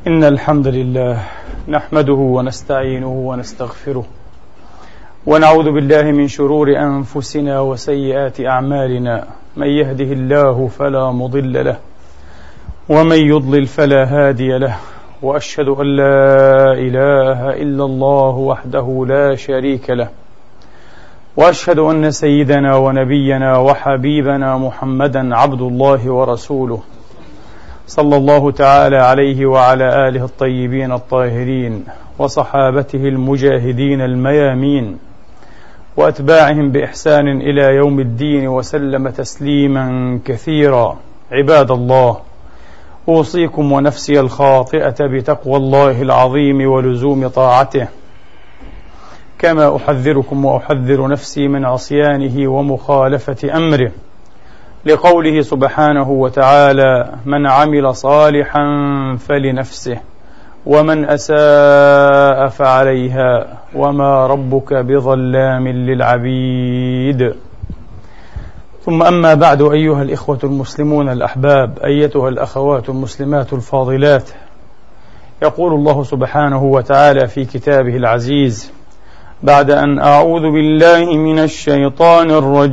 إن الحمد لله نحمده ونستعينه ونستغفره ونعوذ بالله من شرور أنفسنا وسيئات أعمالنا. من يهده الله فلا مضل له ومن يضلل فلا هادي له، وأشهد أن لا إله إلا الله وحده لا شريك له، وأشهد أن سيدنا ونبينا وحبيبنا محمدا عبد الله ورسوله، صلى الله تعالى عليه وعلى آله الطيبين الطاهرين وصحابته المجاهدين الميامين وأتباعهم بإحسان إلى يوم الدين، وسلم تسليما كثيرا. عباد الله، أوصيكم ونفسي الخاطئة بتقوى الله العظيم ولزوم طاعته، كما أحذركم وأحذر نفسي من عصيانه ومخالفة أمره، لقوله سبحانه وتعالى: من عمل صالحا فلنفسه ومن أساء فعليها وما ربك بظلام للعبيد. ثم أما بعد، أيها الإخوة المسلمون الأحباب، أيتها الأخوات المسلمات الفاضلات، يقول الله سبحانه وتعالى في كتابه العزيز بعد أن أعوذ بالله من الشيطان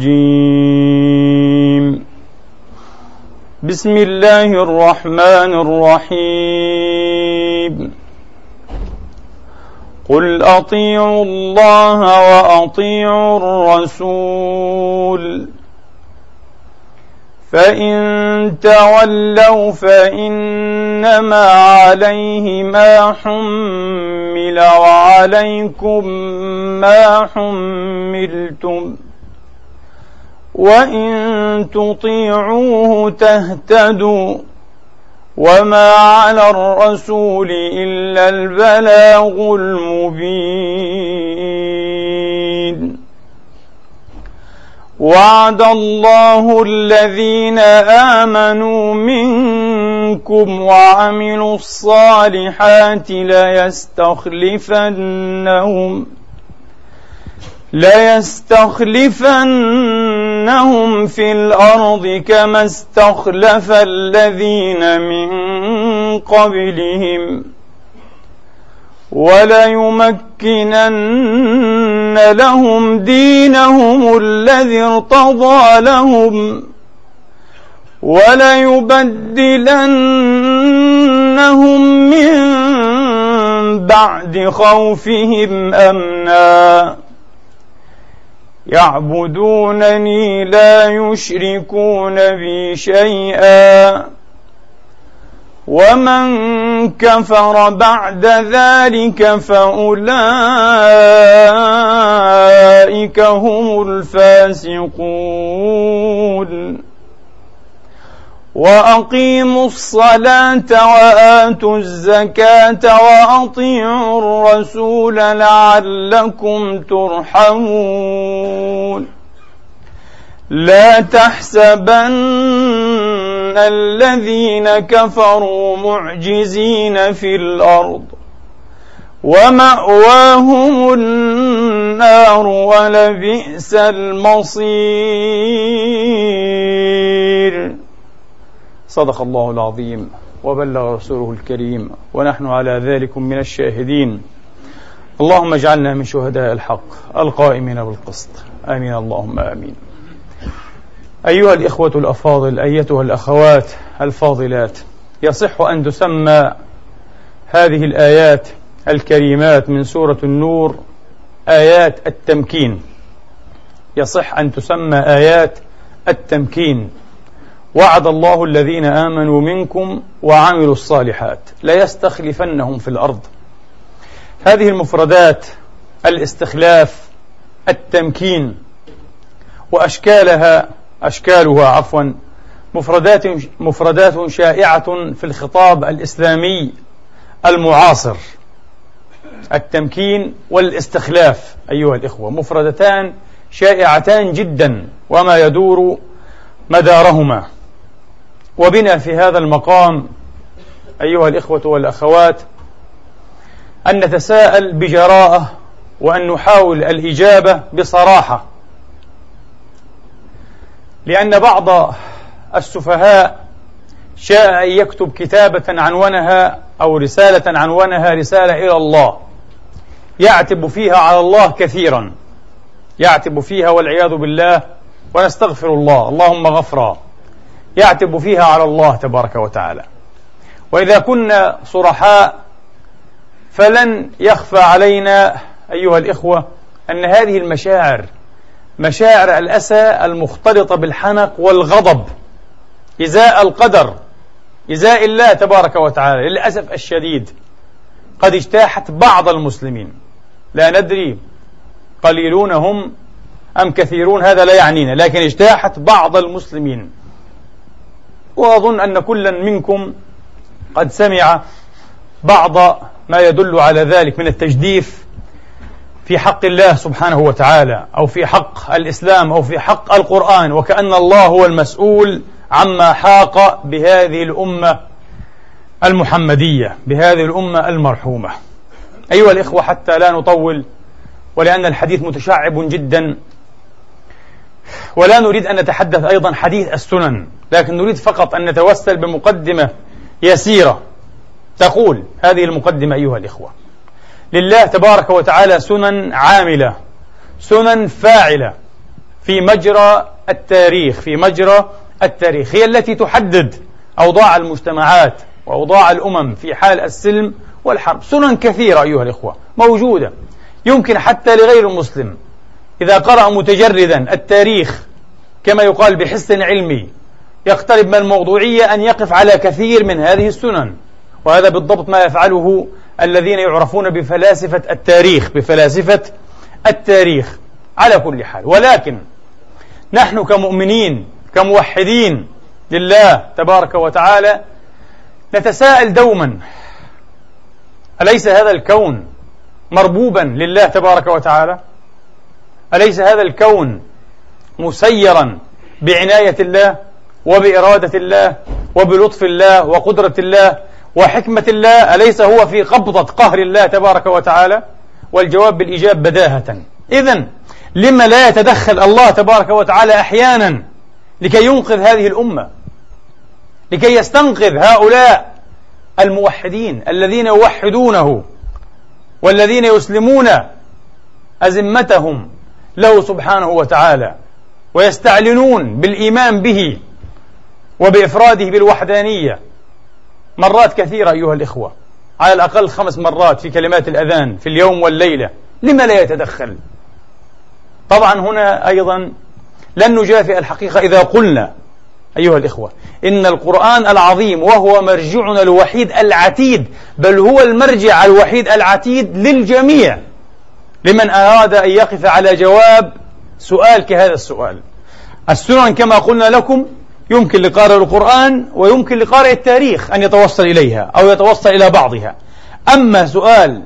الرجيم: بسم الله الرحمن الرحيم: قل أطيعوا الله وأطيعوا الرسول، فإن تولوا فإنما عليه ما حمل وعليكم ما حملتم، وإن تطيعوه تهتدوا، وما على الرسول إلا البلاغ المبين. وعد الله الذين آمنوا منكم وعملوا الصالحات ليستخلفنهم في الأرض كما استخلف الذين من قبلهم، وليمكنن لهم دينهم الذي ارتضى لهم، وليبدلنهم من بعد خوفهم أمنا، يعبدونني لا يشركون بي شيئا، ومن كفر بعد ذلك فأولئك هم الفاسقون. وأقيموا الصلاة وآتوا الزكاة وأطيعوا الرسول لعلكم ترحمون. لا تحسبن الذين كفروا معجزين في الأرض، ومأواهم النار ولبئس المصير. صدق الله العظيم وبلغ رسوله الكريم، ونحن على ذلك من الشاهدين. اللهم اجعلنا من شهداء الحق القائمين بالقسط، آمين اللهم آمين. أيها الإخوة الأفاضل، أيتها الأخوات الفاضلات، يصح أن تسمى هذه الآيات الكريمات من سورة النور آيات التمكين. يصح أن تسمى آيات التمكين. وعد الله الذين آمنوا منكم وعملوا الصالحات ليستخلفنهم في الأرض. هذه المفردات، الاستخلاف، التمكين، وأشكالها مفردات شائعة في الخطاب الإسلامي المعاصر. التمكين والاستخلاف أيها الإخوة مفردتان شائعتان جدا، وما يدور مدارهما. وبنا في هذا المقام أيها الإخوة والأخوات أن نتساءل بجراءة وأن نحاول الإجابة بصراحة، لأن بعض السفهاء شاء أن يكتب كتابة عنونها أو رسالة عنونها رسالة إلى الله يعتب فيها على الله كثيرا، يعتب فيها والعياذ بالله، ونستغفر الله اللهم غفرا، يعتب فيها على الله تبارك وتعالى. وإذا كنا صرحاء فلن يخفى علينا أيها الإخوة أن هذه المشاعر، مشاعر الأسى المختلطة بالحنق والغضب إزاء القدر، إزاء الله تبارك وتعالى، للأسف الشديد قد اجتاحت بعض المسلمين، لا ندري قليلون هم أم كثيرون هذا لا يعنينا، لكن اجتاحت بعض المسلمين. وأظن أن كلا منكم قد سمع بعض ما يدل على ذلك من التجديف في حق الله سبحانه وتعالى، أو في حق الإسلام، أو في حق القرآن، وكأن الله هو المسؤول عما حاق بهذه الأمة المحمدية، بهذه الأمة المرحومة. أيها الإخوة، حتى لا نطول ولأن الحديث متشعب جدا، ولا نريد أن نتحدث أيضا حديث السنن، لكن نريد فقط أن نتوسل بمقدمة يسيرة. تقول هذه المقدمة أيها الإخوة: لله تبارك وتعالى سنن عاملة، سنن فاعلة في مجرى التاريخ، في مجرى التاريخ، هي التي تحدد أوضاع المجتمعات وأوضاع الأمم في حال السلم والحرب. سنن كثيرة أيها الإخوة موجودة، يمكن حتى لغير المسلم إذا قرأ متجردا التاريخ كما يقال بحس علمي يقترب من الموضوعية أن يقف على كثير من هذه السنن. وهذا بالضبط ما يفعله الذين يعرفون بفلاسفة التاريخ، بفلاسفة التاريخ. على كل حال، ولكن نحن كمؤمنين كموحدين لله تبارك وتعالى نتساءل دوما: أليس هذا الكون مربوبا لله تبارك وتعالى؟ أليس هذا الكون مسيرا بعناية الله وبإرادة الله وبلطف الله وقدرة الله وحكمة الله؟ أليس هو في قبضة قهر الله تبارك وتعالى؟ والجواب بالإجابة بداهة. إذن لما لا يتدخل الله تبارك وتعالى أحيانا لكي ينقذ هذه الأمة، لكي يستنقذ هؤلاء الموحدين الذين يوحدونه والذين يسلمون أزمتهم له سبحانه وتعالى ويستعلنون بالإيمان به وبإفراده بالوحدانية مرات كثيرة أيها الإخوة، على الأقل 5 مرات في كلمات الأذان في اليوم والليلة. لما لا يتدخل؟ طبعا هنا أيضا لن نجافئ الحقيقة إذا قلنا أيها الإخوة إن القرآن العظيم وهو مرجعنا الوحيد العتيد، بل هو المرجع الوحيد العتيد للجميع، لمن أراد أن يقف على جواب سؤال كهذا السؤال. السنن كما قلنا لكم يمكن لقارئ القرآن ويمكن لقارئ التاريخ أن يتوصل إليها أو يتوصل إلى بعضها. أما سؤال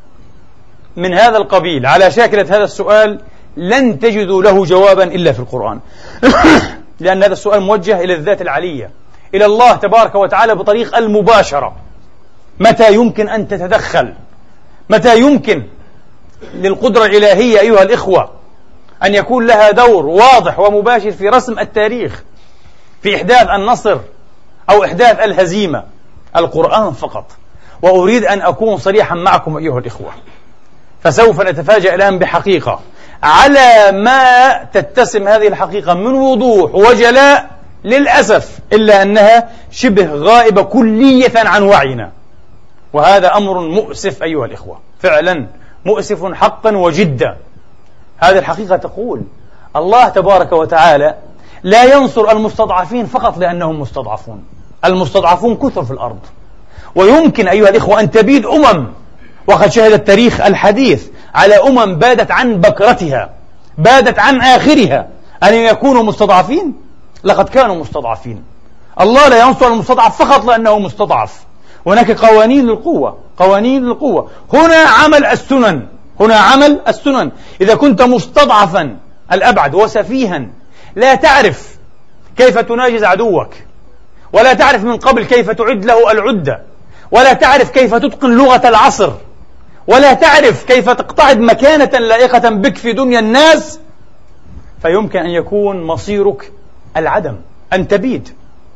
من هذا القبيل على شاكلة هذا السؤال لن تجدوا له جوابا إلا في القرآن لأن هذا السؤال موجه إلى الذات العلية، إلى الله تبارك وتعالى بطريقة المباشرة. متى يمكن أن تتدخل؟ متى يمكن للقدرة الإلهية أيها الإخوة أن يكون لها دور واضح ومباشر في رسم التاريخ، في إحداث النصر أو إحداث الهزيمة؟ القرآن فقط. وأريد أن أكون صريحا معكم أيها الإخوة، فسوف نتفاجأ الآن بحقيقة على ما تتسم هذه الحقيقة من وضوح وجلاء، للأسف إلا أنها شبه غائبة كلية عن وعينا، وهذا أمر مؤسف أيها الإخوة، فعلا مؤسف حقا وجدا. هذه الحقيقة تقول الله تبارك وتعالى لا ينصر المستضعفين فقط لأنهم مستضعفون، المستضعفون كثر في الأرض، ويمكن أيها الإخوة أن تبيد وقد شهد التاريخ الحديث على بادت عن بكرتها، بادت عن آخرها، أن يكونوا مستضعفين. لقد كانوا مستضعفين. الله لا ينصر المستضعف فقط لأنه مستضعف، هناك قوانين للقوة، قوانين للقوة. هنا عمل السنن، هنا عمل السنن. إذا كنت مستضعفا الأبعد وسفيها لا تعرف كيف تناجز عدوك، ولا تعرف من قبل كيف تعد له العدة، ولا تعرف كيف تتقن لغة العصر، ولا تعرف كيف تقتعد مكانة لائقة بك في دنيا الناس، فيمكن أن يكون مصيرك العدم، أن تبيد.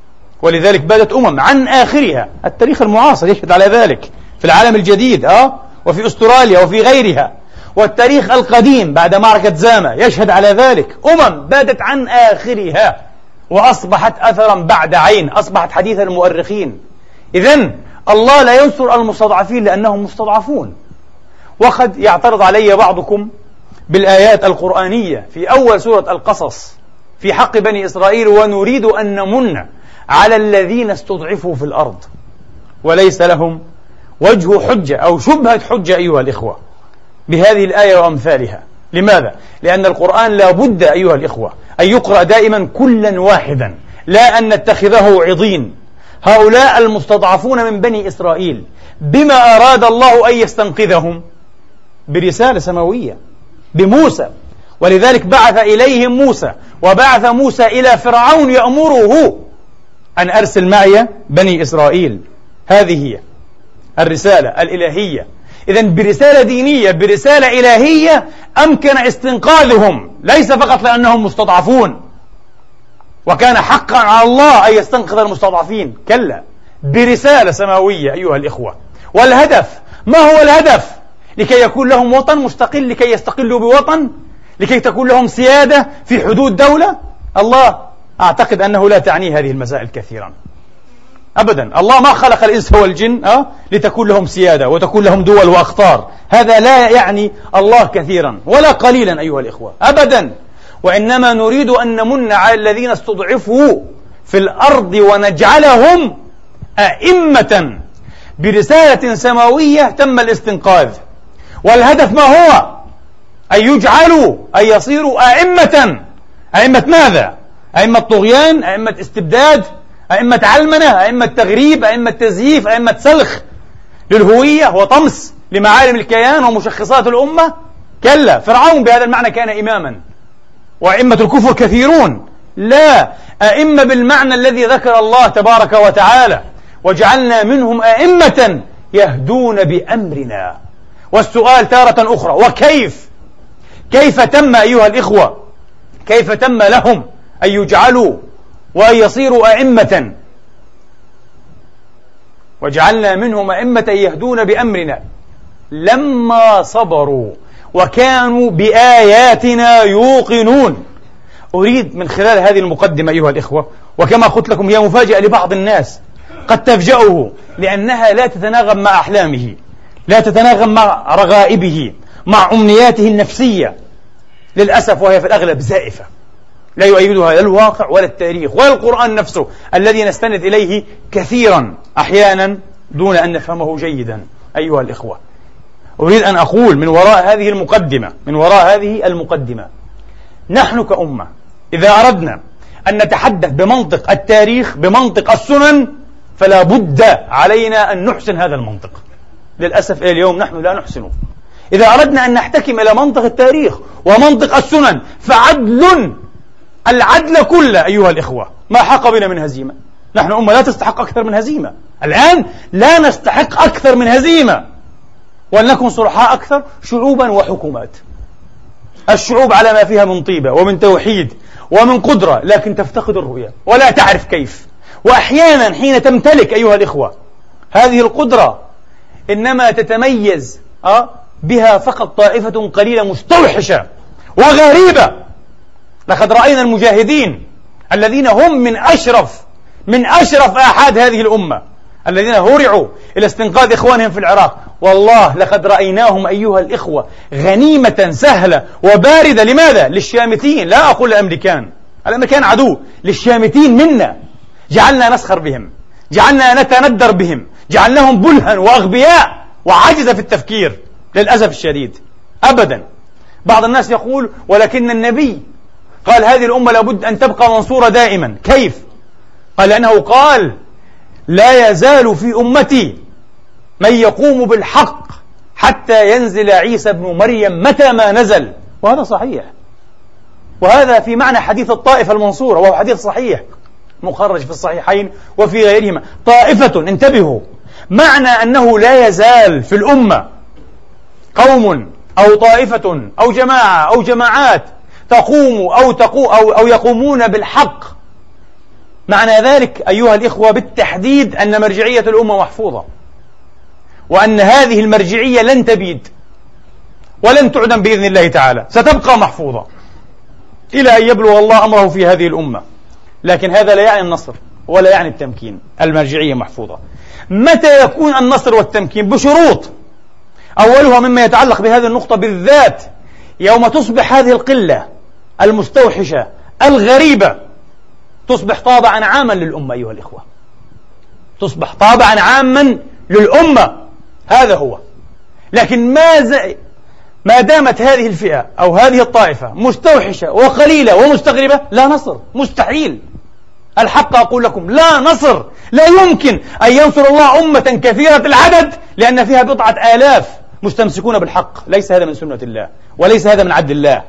ولذلك بدت عن آخرها. التاريخ المعاصر يشهد على ذلك في العالم الجديد وفي أستراليا وفي غيرها، والتاريخ القديم بعد معركة زاما يشهد على ذلك. بدت عن آخرها وأصبحت أثرا بعد عين، أصبحت حديث المؤرخين. إذن الله لا ينصر المستضعفين لأنهم مستضعفون. وقد يعترض علي بعضكم بالآيات القرآنية في أول سورة القصص في حق بني إسرائيل: ونريد أن نمن على الذين استضعفوا في الأرض، وليس لهم وجه حجة أو شبهة حجة أيها الإخوة بهذه الآية وأمثالها. لماذا؟ لأن القرآن لا بد أيها الإخوة أن يقرأ دائما كلا واحدا، لا أن نتخذه عضين. هؤلاء المستضعفون من بني إسرائيل بما أراد الله أن يستنقذهم؟ برسالة سماوية، بموسى. ولذلك بعث إليهم موسى، وبعث موسى إلى فرعون يأمره أن أرسل معي بني إسرائيل. هذه هي الرسالة الإلهية. إذن برسالة دينية، برسالة إلهية أمكن استنقاذهم، ليس فقط لأنهم مستضعفون وكان حقا على الله أن يستنقذ المستضعفين، كلا، برسالة سماوية أيها الإخوة. والهدف، ما هو الهدف؟ لكي يكون لهم وطن مستقل، لكي يستقلوا بوطن، لكي تكون لهم سيادة في حدود دولة. الله أعتقد أنه لا تعني هذه المسائل كثيرا أبدا. الله ما خلق الإنس والجن لتكون لهم سيادة وتكون لهم دول وأخطار. هذا لا يعني الله كثيرا ولا قليلا أيها الإخوة أبدا. وإنما نريد أن نمن على الذين استضعفوا في الأرض ونجعلهم أئمة، برسالة سماوية تم الاستنقاذ. والهدف ما هو؟ أن يجعلوا، أن يصيروا أئمة. أئمة ماذا؟ أئمة طغيان، أئمة استبداد، أئمة علمنة، أئمة تغريب، أئمة تزييف، أئمة سلخ للهوية وطمس لمعالم الكيان ومشخصات الأمة؟ كلا، فرعون بهذا المعنى كان إماما، وأئمة الكفر كثيرون. لا، أئمة بالمعنى الذي ذكر الله تبارك وتعالى: وجعلنا منهم أئمة يهدون بأمرنا. والسؤال تارة أخرى: وكيف؟ كيف تم أيها الإخوة؟ كيف تم لهم أن يجعلوا وأن يصيروا أئمة؟ وجعلنا منهم أئمة يهدون بأمرنا لما صبروا وكانوا بآياتنا يوقنون. أريد من خلال هذه المقدمة أيها الإخوة، وكما قلت لكم هي مفاجأة لبعض الناس قد تفجأه لأنها لا تتناغم مع أحلامه، لا تتناغم مع رغائبه، مع أمنياته النفسية للأسف، وهي في الأغلب زائفة لا يؤيدها لا الواقع ولا التاريخ ولا القرآن نفسه الذي نستند إليه كثيرا أحيانا دون أن نفهمه جيدا. أيها الإخوة، أريد أن أقول من وراء هذه المقدمة نحن كأمة إذا أردنا أن نتحدث بمنطق التاريخ، بمنطق السنن، فلا بد علينا أن نحسن هذا المنطق. للأسف اليوم نحن لا نحسنه. إذا أردنا أن نحتكم إلى منطق التاريخ ومنطق السنن العدل كله أيها الإخوة ما حق بنا من هزيمة. نحن أمة لا تستحق أكثر من هزيمة. الآن لا نستحق أكثر من هزيمة. ولنكن صلحاء أكثر شعوبا وحكومات. الشعوب على ما فيها من طيبة ومن توحيد ومن قدرة، لكن تفتقد الرؤية ولا تعرف كيف. وأحيانا حين تمتلك أيها الإخوة هذه القدرة إنما تتميز بها فقط طائفة قليلة مستوحشة وغريبة. لقد رأينا المجاهدين الذين هم من أشرف آحاد هذه الأمة، الذين هرعوا إلى استنقاذ إخوانهم في العراق، والله لقد رأيناهم أيها الإخوة غنيمة سهلة وباردة. لماذا؟ للشامتين، لا أقول الأمريكان عدو، للشامتين منا. جعلنا نسخر بهم، جعلنا نتندر بهم، جعلناهم بلها وأغبياء وعجزة في التفكير للأسف الشديد. أبدا. بعض الناس يقول ولكن النبي قال هذه الأمة لابد أن تبقى منصورة دائما. كيف؟ قال لأنه قال لا يزال في أمتي من يقوم بالحق حتى ينزل عيسى بن مريم متى ما نزل. وهذا صحيح، وهذا في معنى حديث الطائفة المنصورة، وهو حديث صحيح مخرج في الصحيحين وفي غيرهما. طائفة، انتبهوا، معنى أنه لا يزال في الأمة قوم أو طائفة أو جماعة أو جماعات تقوم أو يقومون بالحق معنى ذلك أيها الإخوة بالتحديد أن مرجعية الأمة محفوظة، وأن هذه المرجعية لن تبيد ولن تعدم بإذن الله تعالى، ستبقى محفوظة إلى أن يبلغ الله أمره في هذه الأمة. لكن هذا لا يعني النصر ولا يعني التمكين. المرجعية محفوظة. متى يكون النصر والتمكين؟ بشروط، أولها مما يتعلق بهذه النقطة بالذات، يوم تصبح هذه القلة المستوحشة الغريبة تصبح طابعا عاما للأمة أيها الإخوة، تصبح طابعا عاما للأمة، هذا هو. لكن ما دامت هذه الفئة أو هذه الطائفة مستوحشة وقليلة ومستغربة، لا نصر، مستحيل. الحق أقول لكم، لا نصر. لا يمكن أن ينصر الله أمة كثيرة العدد لأن فيها بضعة آلاف مستمسكون بالحق. ليس هذا من سنة الله وليس هذا من عدل الله.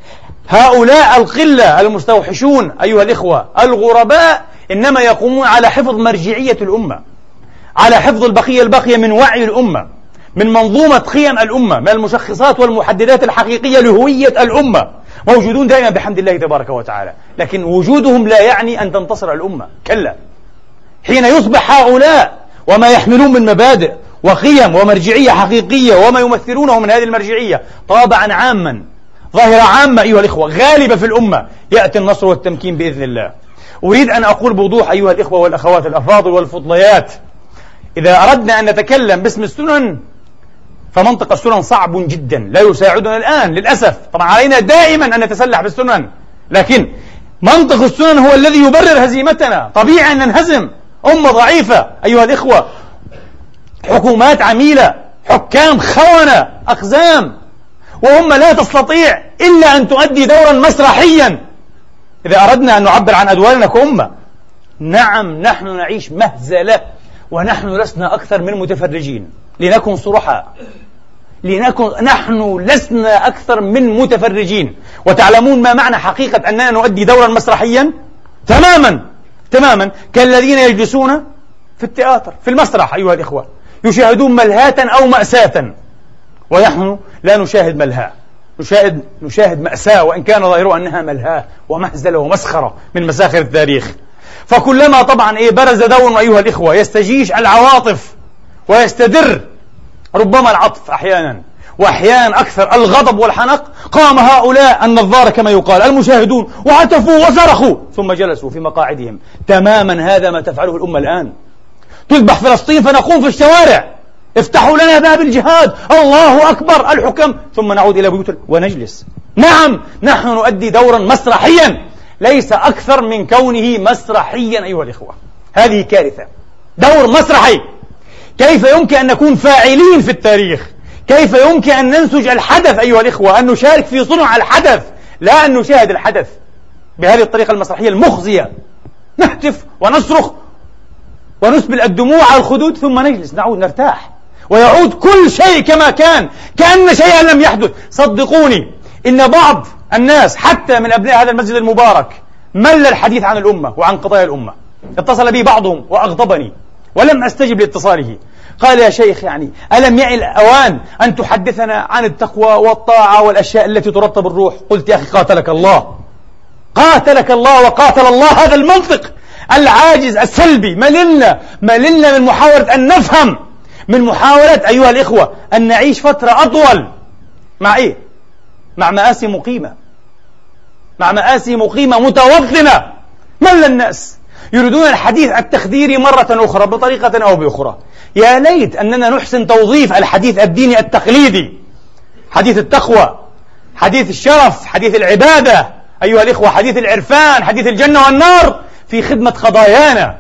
هؤلاء القلة المستوحشون أيها الإخوة الغرباء إنما يقومون على حفظ مرجعية الأمة، على حفظ البقية الباقية من وعي الأمة، من منظومة قيم الأمة، من المشخصات والمحددات الحقيقية لهوية الأمة. موجودون دائما بحمد الله تبارك وتعالى، لكن وجودهم لا يعني أن تنتصر الأمة، كلا. حين يصبح هؤلاء وما يحملون من مبادئ وقيم ومرجعية حقيقية وما يمثلونه من هذه المرجعية طابعا عاما، ظاهرة عامة أيها الإخوة غالبة في الأمة، يأتي النصر والتمكين بإذن الله. أريد أن أقول بوضوح أيها الإخوة والأخوات الأفاضل والفضليات، إذا أردنا أن نتكلم باسم السنن فمنطق السنن صعب جدا، لا يساعدنا الآن للأسف. طبعا علينا دائما أن نتسلح بالسنن، لكن منطق السنن هو الذي يبرر هزيمتنا. طبيعي أن ننهزم، أمة ضعيفة أيها الإخوة، حكومات عميلة، حكام خونة أقزام، وهم لا تستطيع إلا أن تؤدي دورا مسرحيا إذا أردنا أن نعبر عن أدوارنا كأمة. نعم، نحن نعيش مهزلة، ونحن لسنا أكثر من متفرجين، لنكن صرحاء، نحن لسنا أكثر من متفرجين. وتعلمون ما معنى حقيقة أننا نؤدي دورا مسرحيا؟ تماما كالذين يجلسون في التياتر، في المسرح أيها الإخوة، يشاهدون ملهاة أو مأساة، ونحن لا نشاهد ملهاة، نشاهد مأساة، وإن كان ظاهرها أنها ملهاة ومهزلة ومسخرة من مساخر التاريخ. فكلما طبعا برز دور أيها الإخوة يستجيش العواطف ويستدر ربما العطف أحيانا، وأحيانا أكثر الغضب والحنق، قام هؤلاء النظارة كما يقال المشاهدون وعتفوا وصرخوا ثم جلسوا في مقاعدهم. تماما هذا ما تفعله الأمة الآن. تذبح فلسطين فنقوم في الشوارع، افتحوا لنا باب الجهاد، الله أكبر، الحكم، ثم نعود إلى بيوتنا ونجلس. نعم، نحن نؤدي دورا مسرحيا ليس أكثر من كونه مسرحيا أيها الإخوة. هذه كارثة، دور مسرحي. كيف يمكن أن نكون فاعلين في التاريخ؟ كيف يمكن أن ننسج الحدث أيها الإخوة، أن نشارك في صنع الحدث، لا أن نشاهد الحدث بهذه الطريقة المسرحية المخزية؟ نهتف ونصرخ ونسبل الدموع على الخدود ثم نجلس، نعود نرتاح، ويعود كل شيء كما كان، كأن شيئا لم يحدث. صدقوني إن بعض الناس حتى من أبناء هذا المسجد المبارك مل الحديث عن الأمة وعن قضايا الأمة. اتصل بي بعضهم وأغضبني ولم أستجب لاتصاله، قال: يا شيخ، يعني ألم يعي الأوان أن تحدثنا عن التقوى والطاعة والأشياء التي ترطب الروح؟ قلت: يا أخي، قاتلك الله، قاتلك الله وقاتل الله هذا المنطق العاجز السلبي. مللنا من محاولة أن نفهم، من محاولة أيها الإخوة أن نعيش فترة أطول مع إيه؟ مع مآسي مقيمة، مع مآسي مقيمة متوطنة. مل الناس، يريدون الحديث التخديري مرة أخرى بطريقة أو بأخرى. يا ليت أننا نحسن توظيف الحديث الديني التقليدي، حديث التقوى، حديث الشرف، حديث العبادة أيها الإخوة، حديث العرفان، حديث الجنة والنار، في خدمة قضايانا،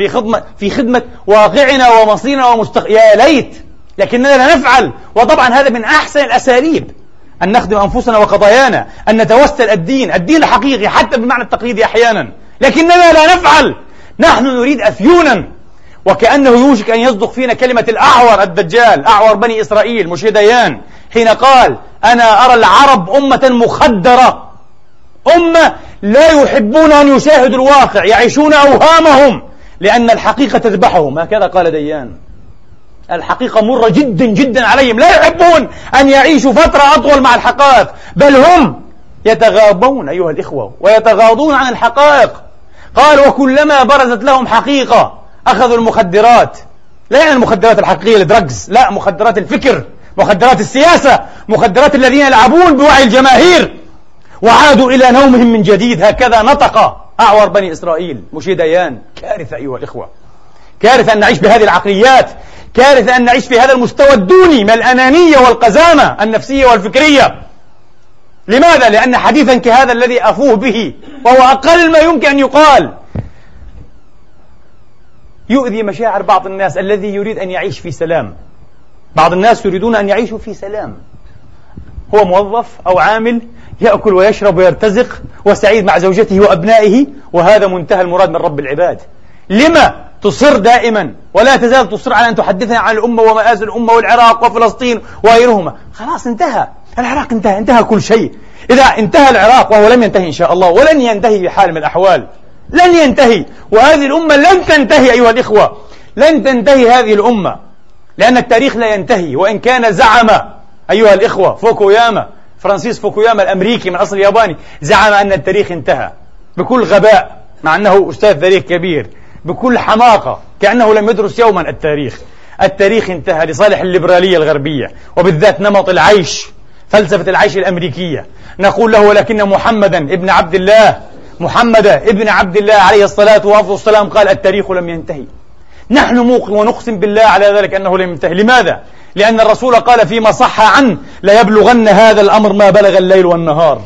في خدمة واقعنا ومصيرنا يا ليت، لكننا لا نفعل. وطبعا هذا من أحسن الأساليب أن نخدم أنفسنا وقضايانا، أن نتوسل الدين الحقيقي حتى بالمعنى التقليدي أحيانا، لكننا لا نفعل. نحن نريد أفيونا، وكأنه يوشك أن يصدق فينا كلمة الأعور الدجال، أعور بني إسرائيل مش ديان، حين قال: أنا أرى العرب أمة مخدرة، أمة لا يحبون أن يشاهدوا الواقع، يعيشون أوهامهم لأن الحقيقة تذبحهم. هكذا قال ديان. الحقيقة مرة جدا جدا عليهم، لا يحبون أن يعيشوا فترة أطول مع الحقائق، بل هم يتغاضون أيها الإخوة ويتغاضون عن الحقائق. قال وكلما برزت لهم حقيقة أخذوا المخدرات، لا يعني المخدرات الحقيقية الدرجز، لا، مخدرات الفكر، مخدرات السياسة، مخدرات الذين يلعبون بوعي الجماهير، وعادوا إلى نومهم من جديد. هكذا نطق أعور بني إسرائيل موشي ديان. كارثة أيها الإخوة، كارثة أن نعيش بهذه العقليات، كارثة أن نعيش في هذا المستوى الدوني من الأنانية والقزامة النفسية والفكرية. لماذا؟ لأن حديثا كهذا الذي أفوه به، وهو أقل ما يمكن أن يقال، يؤذي مشاعر بعض الناس الذي يريد أن يعيش في سلام. بعض الناس يريدون أن يعيشوا في سلام، هو موظف أو عامل يأكل ويشرب ويرتزق وسعيد مع زوجته وأبنائه، وهذا منتهى المراد من رب العباد. لما تصر دائما ولا تزال تصر على أن تحدثنا عن الأمة ومآسي الأمة والعراق وفلسطين وغيرهما؟ خلاص انتهى العراق، انتهى كل شيء. إذا انتهى العراق، وهو لم ينتهي إن شاء الله ولن ينتهي بحال من الأحوال، لن ينتهي، وهذه الأمة لن تنتهي أيها الإخوة، لن تنتهي هذه الأمة، لأن التاريخ لا ينتهي. وإن كان زعم أيها الإخوة فوكوياما، فرانسيس فوكوياما الأمريكي من أصل ياباني، زعم أن التاريخ انتهى بكل غباء، مع أنه أستاذ تاريخ كبير، بكل حماقة، كأنه لم يدرس يوما التاريخ. التاريخ انتهى لصالح الليبرالية الغربية، وبالذات نمط العيش، فلسفة العيش الأمريكية. نقول له ولكن محمد ابن عبد الله عليه الصلاة والسلام قال التاريخ لم ينتهي. نحن موقن ونقسم بالله على ذلك أنه لم ينتهي. لماذا؟ لأن الرسول قال فيما صح عنه لا يبلغن هذا الأمر ما بلغ الليل والنهار.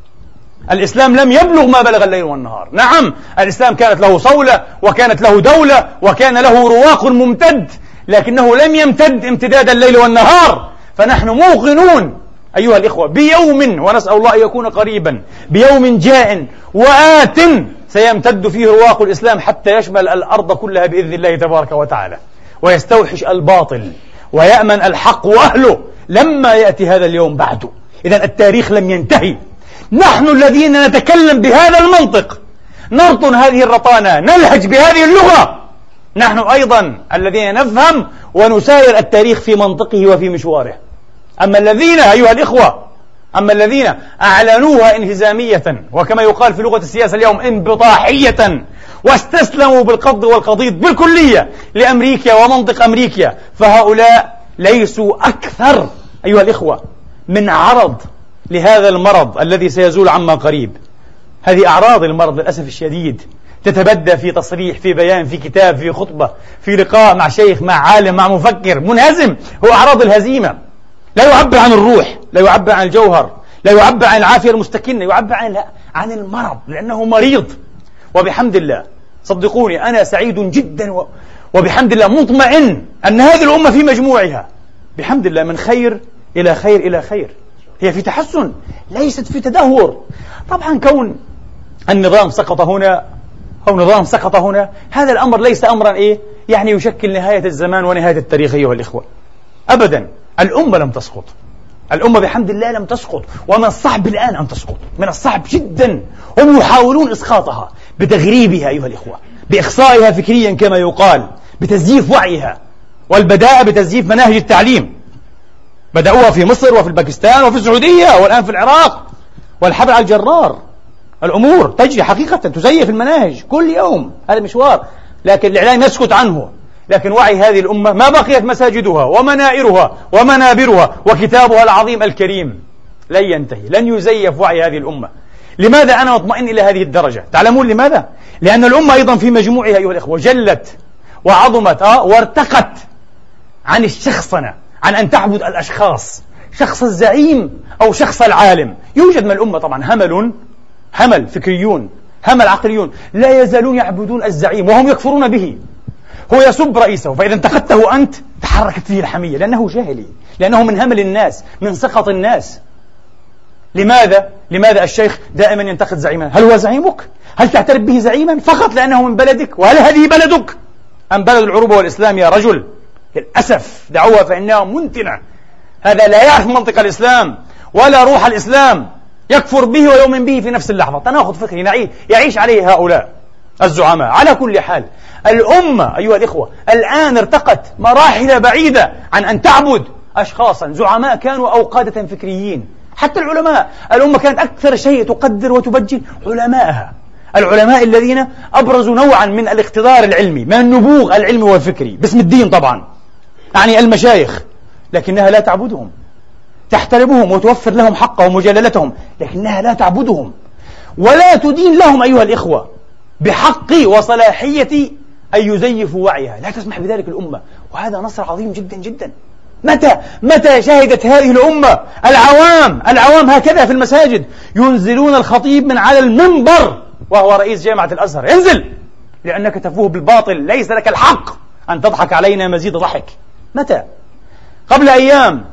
الإسلام لم يبلغ ما بلغ الليل والنهار. نعم، الإسلام كانت له صولة وكانت له دولة وكان له رواق ممتد، لكنه لم يمتد امتداد الليل والنهار. فنحن موقنون أيها الإخوة بيوم، ونسأل الله أن يكون قريبا، بيوم جاء وآت سيمتد فيه رواق الإسلام حتى يشمل الأرض كلها بإذن الله تبارك وتعالى، ويستوحش الباطل ويأمن الحق وأهله لما يأتي هذا اليوم بعده. إذن التاريخ لم ينتهي. نحن الذين نتكلم بهذا المنطق، نرطن هذه الرطانة، نلهج بهذه اللغة، نحن أيضا الذين نفهم ونساير التاريخ في منطقه وفي مشواره. أما الذين أيها الإخوة، أما الذين أعلنوها انهزامية، وكما يقال في لغة السياسة اليوم انبطاحية، واستسلموا بالقبض والقضيض بالكلية لأمريكا ومنطق أمريكا، فهؤلاء ليسوا أكثر أيها الإخوة من عرض لهذا المرض الذي سيزول عما قريب. هذه أعراض المرض للأسف الشديد، تتبدى في تصريح، في بيان، في كتاب، في خطبة، في لقاء مع شيخ، مع عالم، مع مفكر منهزم. هو أعراض الهزيمة، لا يعبر عن الروح، لا يعبر عن الجوهر، لا يعبر عن العافية المستكنة، يعبر عن المرض، لأنه مريض. وبحمد الله صدقوني أنا سعيد جدا وبحمد الله مطمئن أن هذه الأمة في مجموعها بحمد الله من خير إلى خير إلى خير، هي في تحسن ليست في تدهور. طبعا كون النظام سقط هنا أو نظام سقط هنا، هذا الأمر ليس أمرا يعني يشكل نهاية الزمان ونهاية التاريخ أيها الإخوة، أبدا. الأمة لم تسقط، الأمة بحمد الله لم تسقط، ومن الصعب الآن أن تسقط، من الصعب جدا. هم يحاولون إسقاطها بتغريبها أيها الإخوة، بإخصائها فكريا كما يقال، بتزييف وعيها، والبداء بتزييف مناهج التعليم. بدأوها في مصر وفي الباكستان وفي السعودية والآن في العراق، والحبل على الجرار. الأمور تجري حقيقة، تزيف المناهج كل يوم، هذا مشوار، لكن الإعلام يسكت عنه. لكن وعي هذه الأمة ما بقيت مساجدها ومنائرها ومنابرها وكتابها العظيم الكريم لن ينتهي، لن يزيف وعي هذه الأمة. لماذا أنا مطمئن إلى هذه الدرجة؟ تعلمون لماذا؟ لأن الأمة أيضا في مجموعها أيها الإخوة جلت وعظمت وارتقت عن الشخصنة، عن أن تعبد الأشخاص، شخص الزعيم أو شخص العالم. يوجد من الأمة طبعا همل فكريون، همل عقليون، لا يزالون يعبدون الزعيم وهم يكفرون به. هو يسب رئيسه، فإذا انتقدته أنت تحركت فيه الحمية، لأنه جاهلي، لأنه من همل الناس، من سخط الناس. لماذا الشيخ دائما ينتقد زعيما؟ هل هو زعيمك؟ هل تعترف به زعيما فقط لأنه من بلدك؟ وهل هذه بلدك أم بلد العروبة والإسلام يا رجل؟ للأسف دعوها فإنها منتنة. هذا لا يعرف منطق الإسلام ولا روح الإسلام، يكفر به ويؤمن به في نفس اللحظة. تناقض فكري يعيش عليه هؤلاء الزعماء. على كل حال الأمة أيها الإخوة الآن ارتقت مراحل بعيدة عن أن تعبد أشخاصا زعماء كانوا أو قادة فكريين. حتى العلماء، الأمة كانت أكثر شيء تقدر وتبجل علماءها العلماء الذين أبرزوا نوعا من الاقتدار العلمي، من النبوغ العلمي والفكري باسم الدين طبعا، يعني المشايخ، لكنها لا تعبدهم، تحترمهم وتوفر لهم حقهم وجلالتهم، لكنها لا تعبدهم ولا تدين لهم أيها الإخوة بحق وصلاحية أن يزيفوا وعيها، لا تسمح بذلك الأمة، وهذا نصر عظيم جدا جدا. متى شهدت هذه الأمة العوام هكذا في المساجد ينزلون الخطيب من على المنبر وهو رئيس جامعة الأزهر، انزل لأنك تفوه بالباطل، ليس لك الحق أن تضحك علينا مزيد ضحك. متى؟ قبل أيام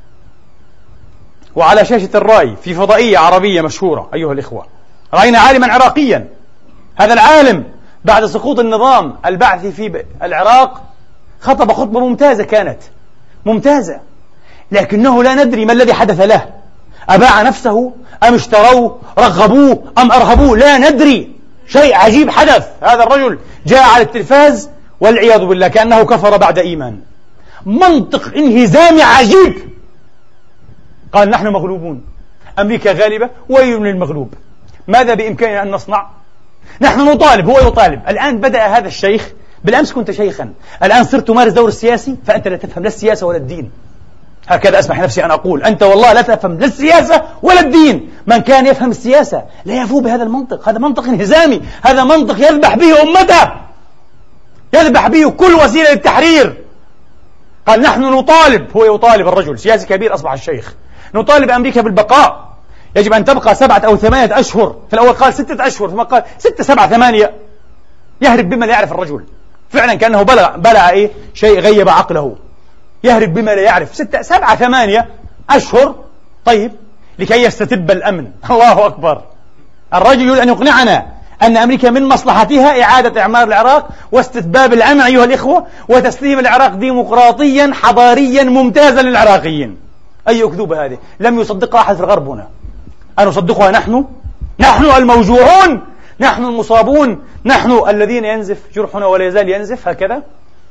وعلى شاشة الرأي في فضائية عربية مشهورة أيها الإخوة، رأينا عالما عراقيا، هذا العالم بعد سقوط النظام البعثي في العراق خطب خطبة ممتازة، كانت ممتازة، لكنه لا ندري ما الذي حدث له، أباع نفسه أم اشتروه، رغبوه أم أرهبوه، لا ندري. شيء عجيب حدث، هذا الرجل جاء على التلفاز والعياذ بالله كأنه كفر بعد إيمان، منطق انهزامي عجيب، قال نحن مغلوبون، أمريكا غالبة، ويل للمغلوب، ماذا بإمكاننا أن نصنع؟ نحن نطالب، هو يطالب. الآن بدأ هذا الشيخ، بالأمس كنت شيخا، الآن صرت تمارس دور السياسي، فأنت لا تفهم لا السياسة ولا الدين، هكذا أسمح نفسي أن أقول، أنت والله لا تفهم لا السياسة ولا الدين. من كان يفهم السياسة لا يفوه بهذا المنطق، هذا منطق انهزامي، هذا منطق يذبح به أمته، يذبح به كل وسيلة للتحرير. قال نحن نطالب، هو يطالب، الرجل سياسي كبير أصبح الشيخ، نطالب أمريكا بالبقاء، يجب أن تبقى 7 أو 8 أشهر، في الأول قال 6 أشهر، ثم قال 6 7 8، يهرب بما لا يعرف الرجل، فعلا كأنه بلع شيء غيب عقله، يهرب بما لا يعرف، 6 7 8 أشهر، طيب لكي يستتب الأمن. الله أكبر، الرجل يريد أن يقنعنا أن أمريكا من مصلحتها إعادة إعمار العراق واستتباب الأمن أيها الإخوة، وتسليم العراق ديمقراطيا حضاريا ممتازا للعراقيين. أي أكذوبة هذه، لم يصدقها أحد في الغرب هنا، أن نصدقها نحن الموجوعون، نحن المصابون، نحن الذين ينزف جرحنا ولا يزال ينزف هكذا.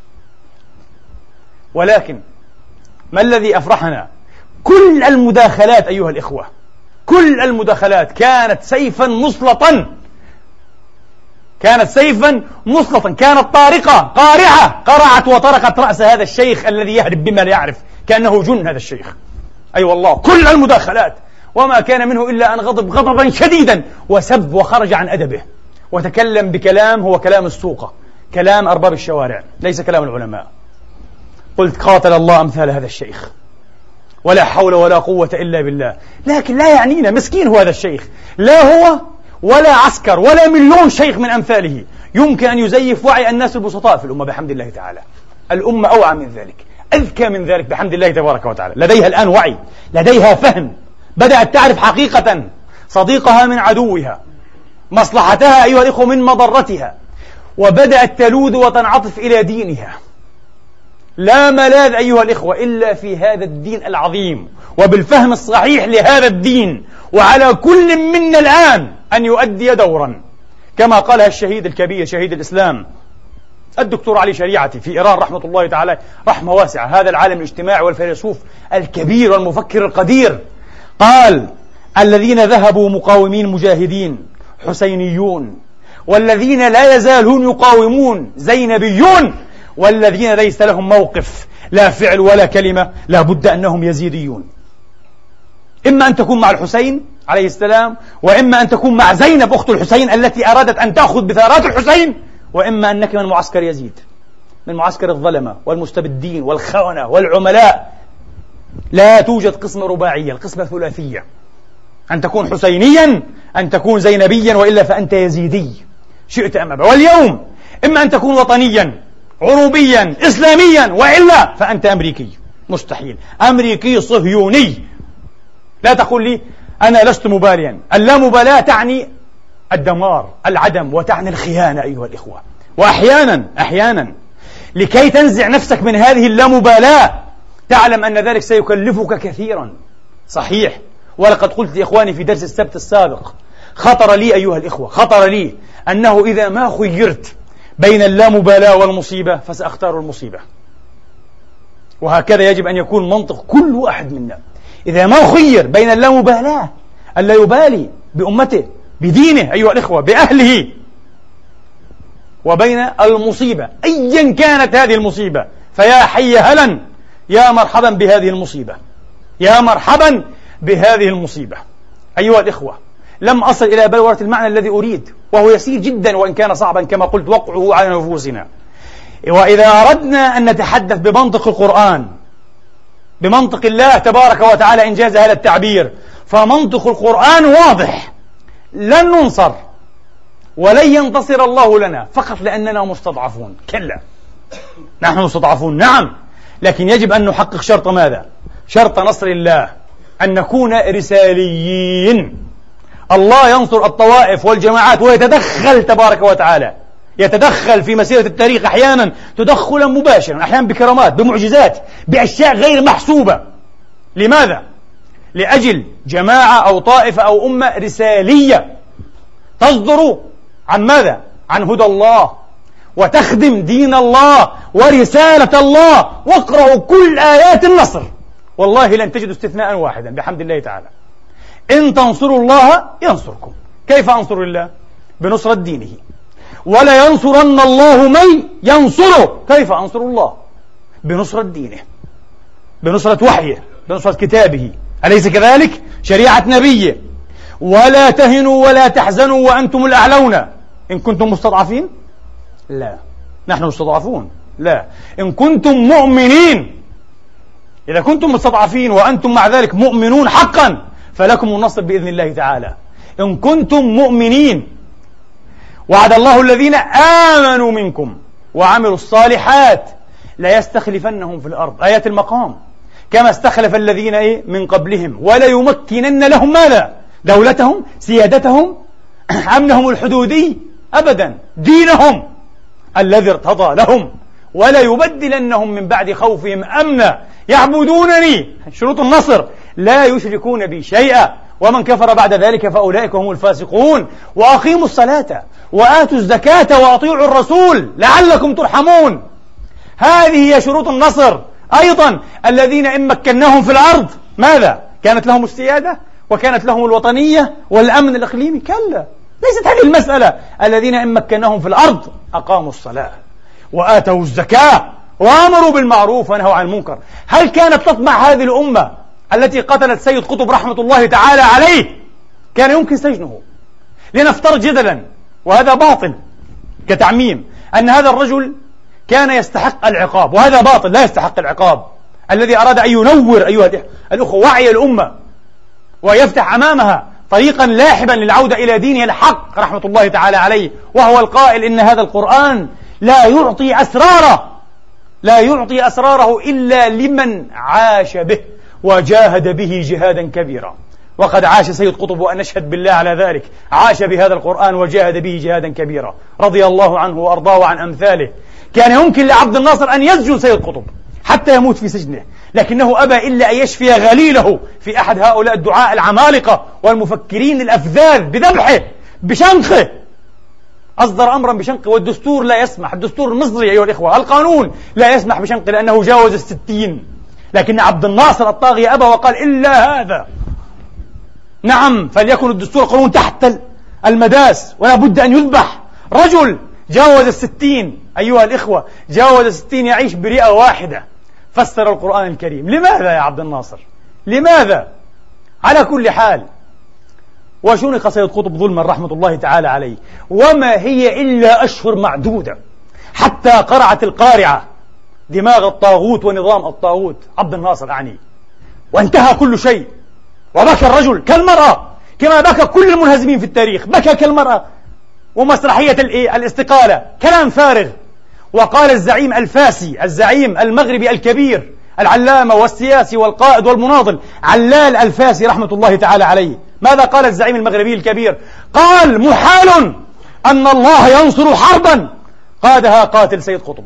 ولكن ما الذي أفرحنا؟ كل المداخلات أيها الإخوة، كل المداخلات كانت سيفا مسلطا، كانت طارقة قارعة، قرعت وطرقت رأس هذا الشيخ الذي يهرب بما لا يعرف، كأنه جن هذا الشيخ. أي والله كل المداخلات، وما كان منه إلا أن غضب غضبا شديدا وسب وخرج عن أدبه وتكلم بكلام هو كلام السوقة، كلام أرباب الشوارع، ليس كلام العلماء. قلت قاتل الله أمثال هذا الشيخ، ولا حول ولا قوة إلا بالله. لكن لا يعنينا، مسكين هو هذا الشيخ، لا هو ولا عسكر ولا مليون شيخ من أمثاله يمكن أن يزيف وعي الناس البسطاء في الأمة بحمد الله تعالى. الأمة أوعى من ذلك، أذكى من ذلك بحمد الله تبارك وتعالى، لديها الآن وعي، لديها فهم، بدأت تعرف حقيقة صديقها من عدوها، مصلحتها أيها الإخوة من مضرتها، وبدأت تلوذ وتنعطف إلى دينها. لا ملاذ أيها الإخوة إلا في هذا الدين العظيم وبالفهم الصحيح لهذا الدين، وعلى كل منا الآن أن يؤدي دورا كما قالها الشهيد الكبير شهيد الإسلام الدكتور علي شريعتي في إيران رحمة الله تعالى رحمة واسعة، هذا العالم الاجتماعي والفيلسوف الكبير والمفكر القدير، قال الذين ذهبوا مقاومين مجاهدين حسينيون، والذين لا يزالون يقاومون زينبيون، والذين ليس لهم موقف لا فعل ولا كلمة لا بد أنهم يزيديون. إما أن تكون مع الحسين عليه السلام، وإما أن تكون مع زينب أخت الحسين التي أرادت أن تأخذ بثارات الحسين، وإما أنك من معسكر يزيد، من معسكر الظلمة والمستبدين والخونة والعملاء. لا توجد قسمة رباعية، القسمة ثلاثية، أن تكون حسينيا، أن تكون زينبيا، وإلا فأنت يزيدي شئت أم أبى. واليوم إما أن تكون وطنيا عروبيا إسلاميا، وإلا فأنت أمريكي، مستحيل، أمريكي صهيوني. لا تقول لي أنا لست مباليا، اللامبالاة تعني الدمار، العدم، وتعني الخيانة أيها الإخوة. وأحيانا لكي تنزع نفسك من هذه اللامبالاة تعلم أن ذلك سيكلفك كثيرا، صحيح. ولقد قلت لإخواني في درس السبت السابق، خطر لي أيها الإخوة، خطر لي أنه إذا ما خيرت بين اللامبالاة والمصيبة فسأختار المصيبة. وهكذا يجب أن يكون منطق كل واحد منا، إذا ما خير بين اللامبالاة، ألا يبالي بأمته بدينه أيها الإخوة، بأهله، وبين المصيبة أيا كانت هذه المصيبة. فيا حي هلا، يا مرحبا بهذه المصيبة، يا مرحبا بهذه المصيبة. أيها الإخوة، لم أصل إلى بلورة المعنى الذي أريد، وهو يسير جدا وإن كان صعبا كما قلت وقعه على نفوسنا. وإذا أردنا أن نتحدث بمنطق القرآن، بمنطق الله تبارك وتعالى إن جاز هذا التعبير، فمنطق القرآن واضح: لن ننصر ولن ينتصر الله لنا فقط لأننا مستضعفون. كلا، نحن مستضعفون نعم، لكن يجب أن نحقق شرط ماذا؟ شرط نصر الله، أن نكون رساليين. الله ينصر الطوائف والجماعات ويتدخل تبارك وتعالى، يتدخل في مسيرة التاريخ أحيانا تدخلا مباشرا، أحيانا بكرامات، بمعجزات، بأشياء غير محسوبة. لماذا؟ لأجل جماعة أو طائفة أو أمة رسالية تصدر عن ماذا؟ عن هدى الله، وتخدم دين الله ورسالة الله. واقرأوا كل آيات النصر، والله لن تجدوا استثناء واحدا بحمد الله تعالى. إن تنصروا الله ينصركم. كيف أنصر الله؟ بنصرة دينه. ولا ينصرن الله من ينصره. كيف أنصر الله؟ بنصرة دينه، بنصرة وحيه، بنصرة كتابه، أليس كذلك؟ شريعة نبيه. ولا تهنوا ولا تحزنوا وأنتم الأعلون إن كنتم مستضعفين. لا، نحن مستضعفون. لا، إن كنتم مؤمنين، إذا كنتم مستضعفين وأنتم مع ذلك مؤمنون حقا فلكم النصر بإذن الله تعالى. إن كنتم مؤمنين. وعد الله الذين آمنوا منكم وعملوا الصالحات لا يستخلفنهم في الأرض، آيات المقام، كما استخلف الذين من قبلهم ولا يمكنن لهم ماذا؟ دولتهم، سيادتهم، أمنهم الحدودي، أبدا، دينهم الذي ارتضى لهم، ولا يبدلنهم من بعد خوفهم أمنا يعبدونني. شروط النصر: لا يشركون بي شيئا ومن كفر بعد ذلك فأولئك هم الفاسقون. وأقيموا الصلاة وآتوا الزكاة وأطيعوا الرسول لعلكم ترحمون. هذه هي شروط النصر. أيضا الذين إن مكناهم في الأرض ماذا؟ كانت لهم السيادة وكانت لهم الوطنية والأمن الإقليمي؟ كلا، ليست هذه المسألة. الذين إن مكناهم في الأرض أقاموا الصلاة وآتوا الزكاة وآمروا بالمعروف ونهوا عن المنكر. هل كانت تطمع هذه الأمة التي قتلت سيد قطب رحمة الله تعالى عليه كان يمكن سجنه؟ لنفترض جدلا، وهذا باطل كتعميم، أن هذا الرجل كان يستحق العقاب، وهذا باطل، لا يستحق العقاب. الذي أراد أن ينور أيها الأخوة وعي الأمة ويفتح أمامها طريقا لاحبا للعودة إلى دينه الحق رحمة الله تعالى عليه، وهو القائل إن هذا القرآن لا يعطي أسراره، لا يعطي أسراره إلا لمن عاش به وجاهد به جهادا كبيرا. وقد عاش سيد قطب، وأن نشهد بالله على ذلك، عاش بهذا القرآن وجاهد به جهادا كبيرا رضي الله عنه وأرضاه وعن أمثاله. كان يمكن لعبد الناصر أن يسجن سيد قطب حتى يموت في سجنه، لكنه أبى إلا أن يشفي غليله في أحد هؤلاء الدعاء العمالقة والمفكرين الأفذاذ بذبحه بشنقه. أصدر أمرا بشنقه، والدستور لا يسمح، الدستور المصري أيها الإخوة، القانون لا يسمح بشنقه لأنه جاوز 60. لكن عبد الناصر الطاغية أبى وقال إلا هذا. نعم، فليكن الدستور قانون تحت المداس ولا بد أن يذبح. رجل جاوز 60 أيها الإخوة، جاوز 60 يعيش برئة واحدة، فسر القرآن الكريم. لماذا يا عبد الناصر؟ لماذا؟ على كل حال، وشنق سيد قطب ظلما رحمة الله تعالى عليه، وما هي إلا أشهر معدودة حتى قرعت القارعة دماغ الطاغوت ونظام الطاغوت، عبد الناصر أعني، وانتهى كل شيء. وبكى الرجل كالمرأة، كما بكى كل المنهزمين في التاريخ، بكى كالمرأة. ومسرحية الاستقالة كلام فارغ. وقال الزعيم الفاسي، الزعيم المغربي الكبير، العلامة والسياسي والقائد والمناضل علال الفاسي رحمة الله تعالى عليه، ماذا قال الزعيم المغربي الكبير؟ قال: محال أن الله ينصر حربا قادها قاتل سيد قطب.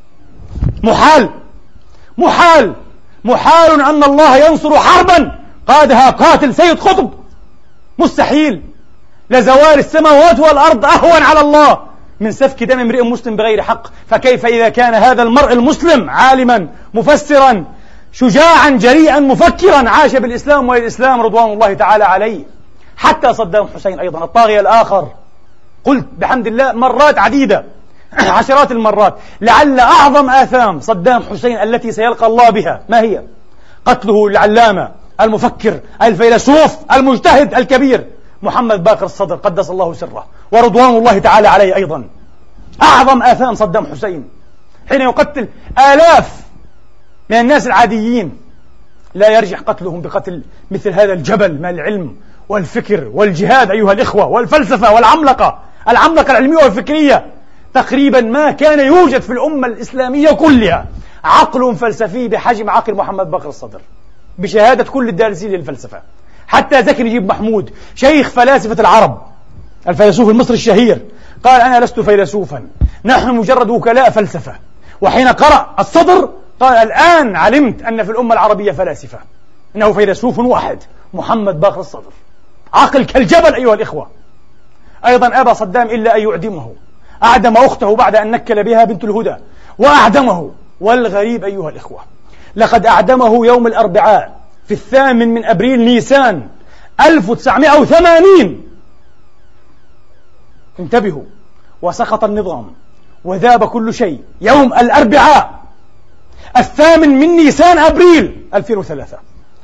محال، محال، محال أن الله ينصر حربا قادها قاتل سيد قطب. مستحيل. لزوال السماوات والأرض أهون على الله من سفك دم امرئ مسلم بغير حق. فكيف إذا كان هذا المرء المسلم عالما مفسرا شجاعا جريئا مفكرا عاش بالإسلام والإسلام رضوان الله تعالى عليه، حتى صدام حسين أيضا الطاغية الآخر. قلت بحمد الله مرات عديدة عشرات المرات لعل أعظم آثام صدام حسين التي سيلقى الله بها ما هي؟ قتله العلامة المفكر الفيلسوف المجتهد الكبير محمد باقر الصدر قدس الله سره ورضوان الله تعالى عليه. أيضا أعظم آثام صدام حسين حين يقتل آلاف من الناس العاديين لا يرجح قتلهم بقتل مثل هذا الجبل من العلم والفكر والجهاد أيها الإخوة والفلسفة والعملقة العلمية والفكرية. تقريبا ما كان يوجد في الأمة الإسلامية كلها عقل فلسفي بحجم عقل محمد باقر الصدر بشهادة كل الدارسين للفلسفة. حتى زكي نجيب محمود شيخ فلاسفة العرب الفيلسوف المصري الشهير قال أنا لست فيلسوفا، نحن مجرد وكلاء فلسفة. وحين قرأ الصدر قال الآن علمت أن في الأمة العربية فلاسفة، إنه فيلسوف واحد محمد باقر الصدر، عقل كالجبل أيها الإخوة. أيضا أبى صدام إلا أن يعدمه، أعدم أخته بعد أن نكل بها بنت الهدى وأعدمه. والغريب أيها الإخوة لقد أعدمه يوم الأربعاء في 8 أبريل نيسان 1980. انتبهوا، وسقط النظام وذاب كل شيء يوم الأربعاء 8 نيسان أبريل 2003.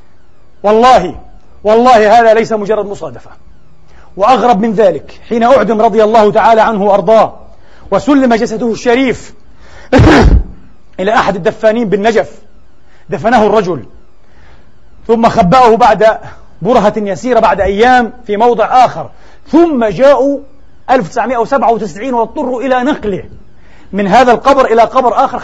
والله هذا ليس مجرد مصادفة. وأغرب من ذلك حين أعدم رضي الله تعالى عنه وأرضاه وسلم جسده الشريف إلى أحد الدفانين بالنجف، دفنه الرجل ثم خبأه بعد برهة يسيرة بعد أيام في موضع آخر، ثم جاءوا 1997 واضطروا إلى نقله من هذا القبر إلى قبر آخر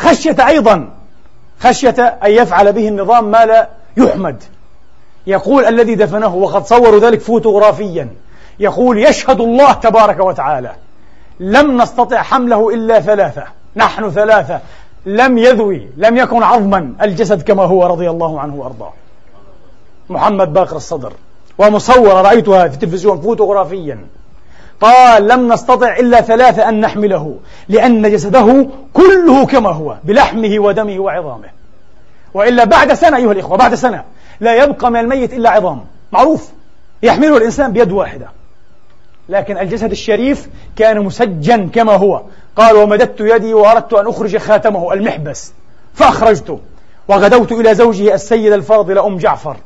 خشية أن يفعل به النظام ما لا يحمد. يقول الذي دفنه وقد صوروا ذلك فوتوغرافيا، يقول يشهد الله تبارك وتعالى لم نستطع حمله إلا 3، نحن 3 لم يذوي، لم يكن عظما الجسد كما هو رضي الله عنه وأرضاه. محمد باقر الصدر ومصورة رأيتها في التلفزيون فوتوغرافيا، قال لم نستطع إلا 3 أن نحمله لأن جسده كله كما هو بلحمه ودمه وعظامه، وإلا بعد سنة أيها الإخوة بعد سنة لا يبقى من الميت إلا عظام، معروف يحمله الإنسان بيد واحدة. لكن الجسد الشريف كان مسجن كما هو. قال ومددت يدي وأردت أن أخرج خاتمه المحبس فأخرجته، وغدوت إلى زوجه السيدة الفاضلة أم جعفر،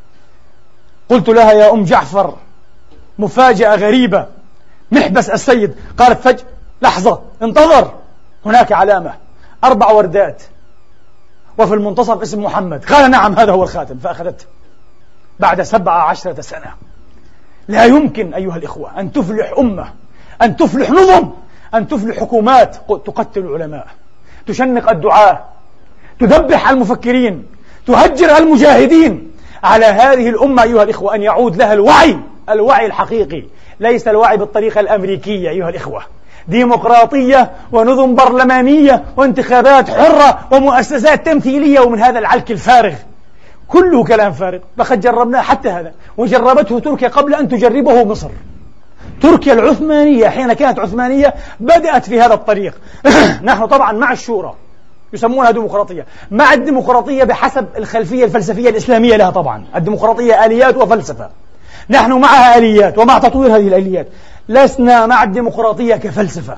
قلت لها يا أم جعفر مفاجأة غريبة، محبس السيد. قالت فجأة لحظة انتظر، هناك علامة 4 وردات وفي المنتصف اسم محمد. قال نعم هذا هو الخاتم، فأخذته بعد 17 سنة. لا يمكن أيها الإخوة أن تفلح أمة، أن تفلح نظم، أن تفلح حكومات تقتل العلماء، تشنق الدعاة، تذبح المفكرين، تهجر المجاهدين. على هذه الأمة أيها الإخوة أن يعود لها الوعي الحقيقي، ليس الوعي بالطريقة الأمريكية أيها الإخوة، ديمقراطية ونظم برلمانية وانتخابات حرة ومؤسسات تمثيلية ومن هذا العلك الفارغ، كله كلام فارغ. لقد جربناه حتى هذا، وجربته تركيا قبل أن تجربه مصر. تركيا العثمانية حين كانت عثمانية بدأت في هذا الطريق. نحن طبعا مع الشورى يسمونها ديمقراطية، مع الديمقراطية بحسب الخلفية الفلسفية الإسلامية لها. طبعا الديمقراطية آليات وفلسفة، نحن معها آليات ومع تطوير هذه الآليات، لسنا مع الديمقراطية كفلسفة.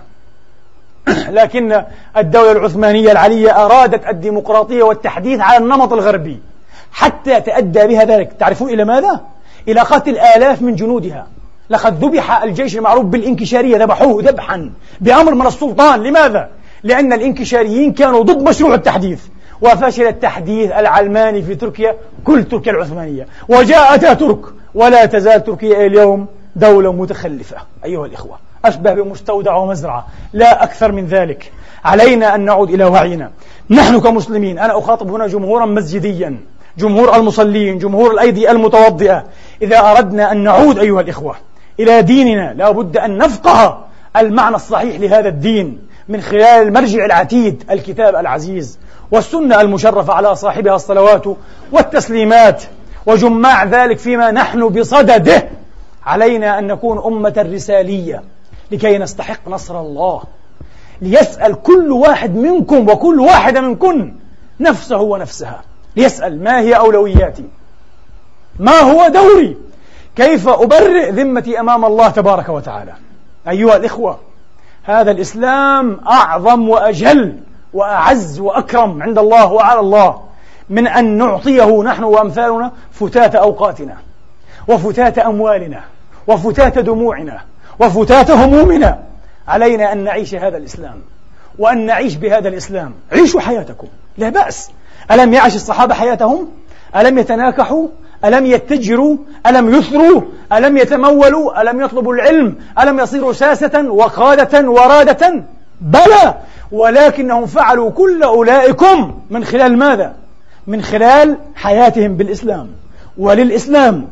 لكن الدولة العثمانية العلية أرادت الديمقراطية والتحديث على النمط الغربي حتى تأدى بها ذلك. تعرفون إلى ماذا؟ إلى قتل آلاف من جنودها. لقد ذبح الجيش المعروف بالإنكشارية، ذبحوه ذبحا بأمر من السلطان. لماذا؟ لأن الإنكشاريين كانوا ضد مشروع التحديث، وفشل التحديث العلماني في تركيا كل تركيا العثمانية، وجاء أتاتورك، ولا تزال تركيا اليوم دولة متخلفة أيها الإخوة، أشبه بمستودع ومزرعة لا أكثر من ذلك. علينا أن نعود إلى وعينا نحن كمسلمين. أنا أخاطب هنا جمهورا مسجديا، جمهور المصلين، جمهور الأيدي المتوضئة. إذا أردنا أن نعود أيها الإخوة إلى ديننا لا بد أن نفقه المعنى الصحيح لهذا الدين من خلال المرجع العتيد الكتاب العزيز والسنة المشرفة على صاحبها الصلوات والتسليمات، وجماع ذلك فيما نحن بصدده. علينا أن نكون أمة رسالية لكي نستحق نصر الله. ليسأل كل واحد منكم وكل واحدة منكن نفسه ونفسها، ليسأل ما هي أولوياتي، ما هو دوري، كيف أبرئ ذمتي أمام الله تبارك وتعالى؟ أيها الإخوة، هذا الإسلام أعظم وأجل وأعز وأكرم عند الله وعلى الله من أن نعطيه نحن وأمثالنا فتات أوقاتنا وفتات أموالنا وفتات دموعنا وفتات همومنا. علينا أن نعيش هذا الإسلام وأن نعيش بهذا الإسلام. عيشوا حياتكم لا بأس. ألم يعش الصحابة حياتهم؟ ألم يتناكحوا؟ ألم يتجروا؟ ألم يثروا؟ ألم يتمولوا؟ ألم يطلبوا العلم؟ ألم يصيروا ساسة وقادة ورادة؟ بلى، ولكنهم فعلوا كل أولئكم من خلال ماذا؟ من خلال حياتهم بالإسلام وللإسلام.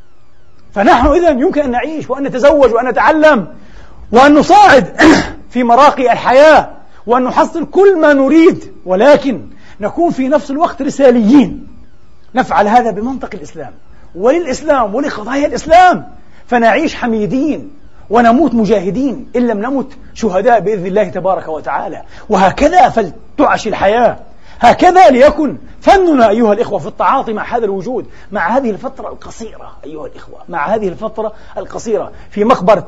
فنحن إذن يمكن أن نعيش وأن نتزوج وأن نتعلم وأن نصاعد في مراقي الحياة وأن نحصل كل ما نريد، ولكن نكون في نفس الوقت رساليين، نفعل هذا بمنطق الإسلام وللإسلام ولقضايا الإسلام، فنعيش حميدين ونموت مجاهدين إن لم نمت شهداء بإذن الله تبارك وتعالى. وهكذا فلتعش الحياة، هكذا ليكن فننا أيها الإخوة في التعاطي مع هذا الوجود، مع هذه الفترة القصيرة أيها الإخوة، مع هذه الفترة القصيرة. في مقبرة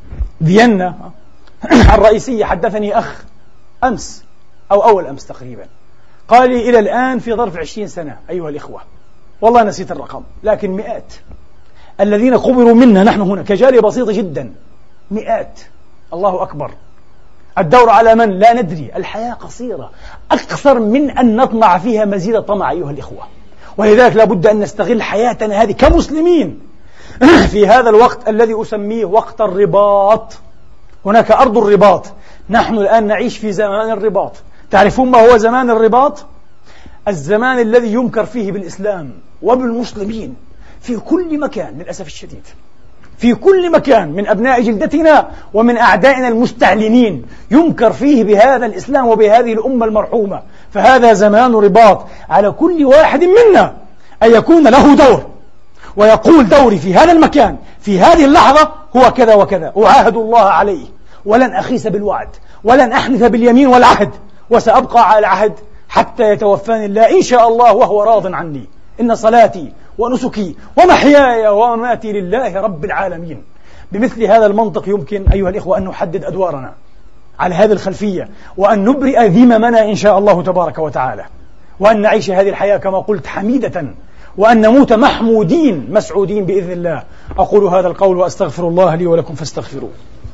فيينا الرئيسية حدثني أخ أمس أو أول أمس تقريبا، قال لي إلى الآن في ظرف 20 سنة أيها الإخوة، والله نسيت الرقم، لكن مئات الذين قبروا منا نحن هنا كجالية بسيطة جدا، مئات. الله أكبر. الدور على من؟ لا ندري. الحياة قصيرة أكثر من أن نطمع فيها مزيد الطمع أيها الإخوة، ولذلك لابد أن نستغل حياتنا هذه كمسلمين في هذا الوقت الذي أسميه وقت الرباط. هناك أرض الرباط، نحن الآن نعيش في زمان الرباط. تعرفون ما هو زمان الرباط؟ الزمان الذي يمكر فيه بالإسلام وبالمسلمين في كل مكان، للأسف الشديد في كل مكان، من أبناء جلدتنا ومن أعدائنا المستعلنين ينكر فيه بهذا الإسلام وبهذه الأمة المرحومة. فهذا زمان رباط، على كل واحد منا أن يكون له دور ويقول دوري في هذا المكان في هذه اللحظة هو كذا وكذا، أعاهد الله عليه ولن أخيس بالوعد ولن أحنث باليمين والعهد، وسأبقى على العهد حتى يتوفاني الله إن شاء الله وهو راض عني. إن صلاتي ونسكي ومحياي ومماتي لله رب العالمين. بمثل هذا المنطق يمكن أيها الإخوة أن نحدد أدوارنا على هذه الخلفية، وأن نبرئ ذممنا إن شاء الله تبارك وتعالى، وأن نعيش هذه الحياة كما قلت حميدة، وأن نموت محمودين مسعودين بإذن الله. أقول هذا القول وأستغفر الله لي ولكم فاستغفروه.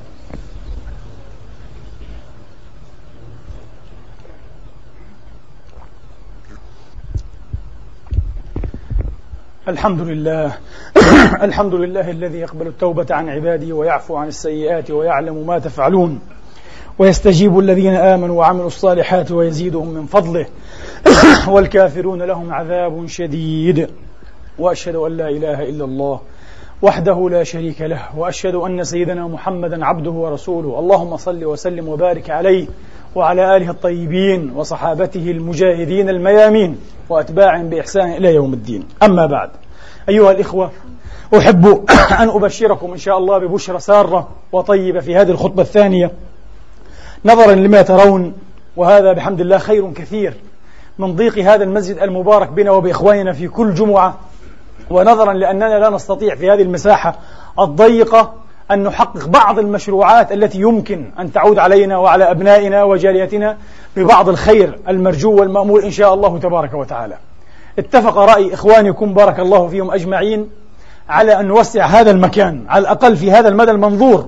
الحمد لله الحمد لله الذي يقبل التوبة عن عباده ويعفو عن السيئات ويعلم ما تفعلون ويستجيب الذين آمنوا وعملوا الصالحات ويزيدهم من فضله والكافرون لهم عذاب شديد. وأشهد أن لا إله إلا الله وحده لا شريك له، وأشهد أن سيدنا محمدا عبده ورسوله. اللهم صل وسلم وبارك عليه وعلى آله الطيبين وصحابته المجاهدين الميامين وأتباعهم بإحسان إلى يوم الدين. أما بعد، أيها الإخوة، أحب أن أبشركم إن شاء الله ببشرى سارة وطيبة في هذه الخطبة الثانية، نظرا لما ترون، وهذا بحمد الله خير كثير من ضيق هذا المسجد المبارك بنا وبإخواننا في كل جمعة، ونظرا لأننا لا نستطيع في هذه المساحة الضيقة أن نحقق بعض المشروعات التي يمكن أن تعود علينا وعلى أبنائنا وجاليتنا ببعض الخير المرجو والمأمول إن شاء الله تبارك وتعالى. اتفق رأي إخوانكم بارك الله فيهم أجمعين على أن نوسع هذا المكان على الأقل في هذا المدى المنظور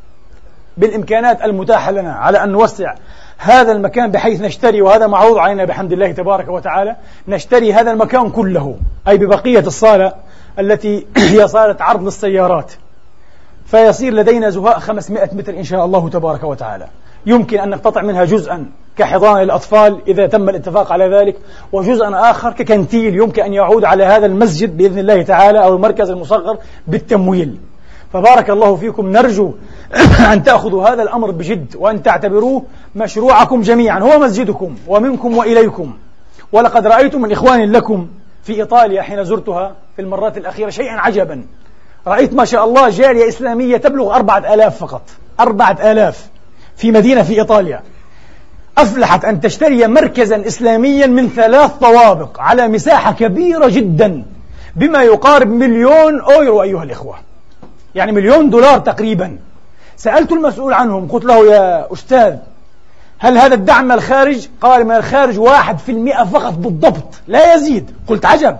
بالإمكانات المتاحة لنا، على أن نوسع هذا المكان بحيث نشتري، وهذا معروض علينا بحمد الله تبارك وتعالى، نشتري هذا المكان كله، أي ببقية الصالة التي هي صالة عرض للسيارات، فيصير لدينا زهاء 500 متر إن شاء الله تبارك وتعالى. يمكن أن نقتطع منها جزءا كحضانة للأطفال إذا تم الاتفاق على ذلك، وجزءا آخر ككنتيل يمكن أن يعود على هذا المسجد بإذن الله تعالى أو المركز المصغر بالتمويل. فبارك الله فيكم، نرجو أن تأخذوا هذا الأمر بجد وأن تعتبروه مشروعكم جميعا، هو مسجدكم ومنكم وإليكم. ولقد رأيت من إخوان لكم في إيطاليا حين زرتها في المرات الأخيرة شيئا عجبا، رأيت ما شاء الله جالية إسلامية تبلغ 4000 فقط، 4000 في مدينة في إيطاليا أفلحت أن تشتري مركزا إسلاميا من 3 طوابق على مساحة كبيرة جدا بما يقارب 1,000,000 أورو أيها الإخوة، يعني 1,000,000 دولار تقريبا. سألت المسؤول عنهم، قلت له يا أستاذ هل هذا الدعم من الخارج؟ قال من الخارج 1% فقط بالضبط لا يزيد. قلت عجب،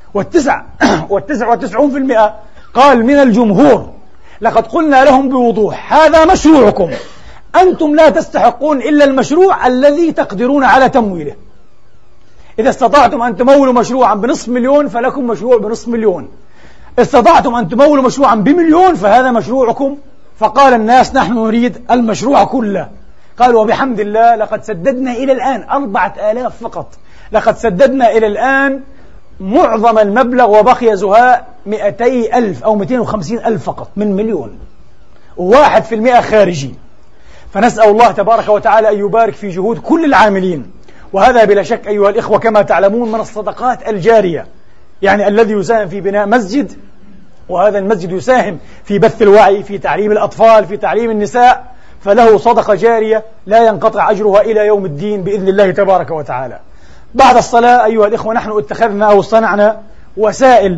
99% قال من الجمهور. لقد قلنا لهم بوضوح هذا مشروعكم، أنتم لا تستحقون إلا المشروع الذي تقدرون على تمويله. إذا استطعتم أن تمولوا مشروعا ب500,000 فلكم مشروع ب500,000، استطعتم أن تمولوا مشروعا ب1,000,000 فهذا مشروعكم. فقال الناس نحن نريد المشروع كله. قالوا وبحمد الله لقد سددنا إلى الآن 4,000 فقط، لقد سددنا إلى الآن معظم المبلغ وبقي زهاء 200,000 أو 250,000 فقط من 1,000,000، 1% خارجي. فنسأل الله تبارك وتعالى أن يبارك في جهود كل العاملين، وهذا بلا شك أيها الإخوة كما تعلمون من الصدقات الجارية، يعني الذي يساهم في بناء مسجد، وهذا المسجد يساهم في بث الوعي، في تعليم الأطفال، في تعليم النساء، فله صدقة جارية لا ينقطع أجرها إلى يوم الدين بإذن الله تبارك وتعالى. بعد الصلاة أيها الإخوة نحن اتخذنا أو صنعنا وسائل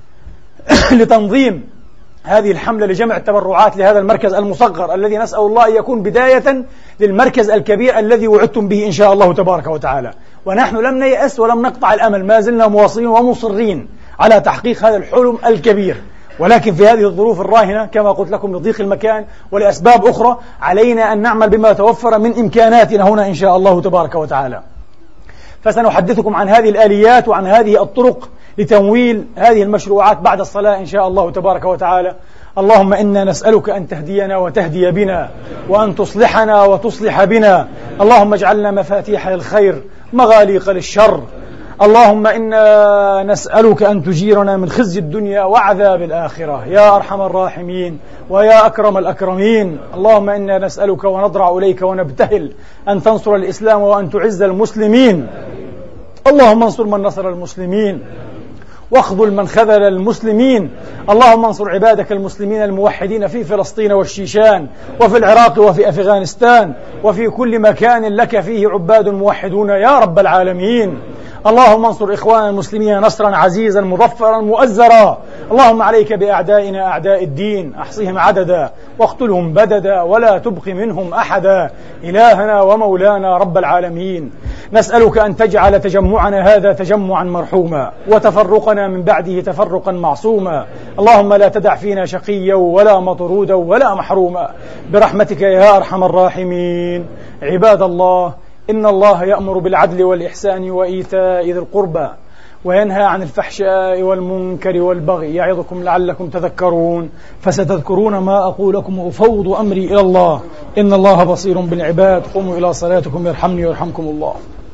لتنظيم هذه الحملة لجمع التبرعات لهذا المركز المصغر الذي نسأل الله أن يكون بداية للمركز الكبير الذي وعدتم به إن شاء الله تبارك وتعالى. ونحن لم نيأس ولم نقطع الأمل، ما زلنا مواصلين ومصرين على تحقيق هذا الحلم الكبير، ولكن في هذه الظروف الراهنة كما قلت لكم لضيق المكان ولأسباب أخرى علينا أن نعمل بما توفر من إمكاناتنا هنا إن شاء الله تبارك وتعالى. فسنحدثكم عن هذه الآليات وعن هذه الطرق لتمويل هذه المشروعات بعد الصلاة إن شاء الله تبارك وتعالى. اللهم إنا نسألك أن تهدينا وتهدي بنا، وأن تصلحنا وتصلح بنا. اللهم اجعلنا مفاتيح للخير مغاليق للشر. اللهم إنا نسألك أن تجيرنا من خزي الدنيا وعذاب الآخرة يا أرحم الراحمين ويا أكرم الأكرمين. اللهم إنا نسألك ونضرع إليك ونبتهل أن تنصر الإسلام وأن تعز المسلمين. اللهم انصر من نصر المسلمين واخذل من خذل المسلمين. اللهم انصر عبادك المسلمين الموحدين في فلسطين والشيشان وفي العراق وفي أفغانستان وفي كل مكان لك فيه عباد موحدون يا رب العالمين. اللهم انصر إخوان المسلمين نصرا عزيزا مظفرا مؤزرا. اللهم عليك بأعدائنا أعداء الدين، أحصهم عددا واقتلهم بددا ولا تبق منهم أحدا إلهنا ومولانا رب العالمين. نسألك أن تجعل تجمعنا هذا تجمعا مرحوما وتفرقنا من بعده تفرقا معصوما. اللهم لا تدع فينا شقيا ولا مطرودا ولا محروما برحمتك يا أرحم الراحمين. عباد الله، إن الله يأمر بالعدل والإحسان وإيتاء ذي القربى وينهى عن الفحشاء والمنكر والبغي يعظكم لعلكم تذكرون. فستذكرون ما أقول لكم وأفوض أمري إلى الله، إن الله بصير بالعباد. قوموا إلى صلاتكم يرحمني ويرحمكم الله.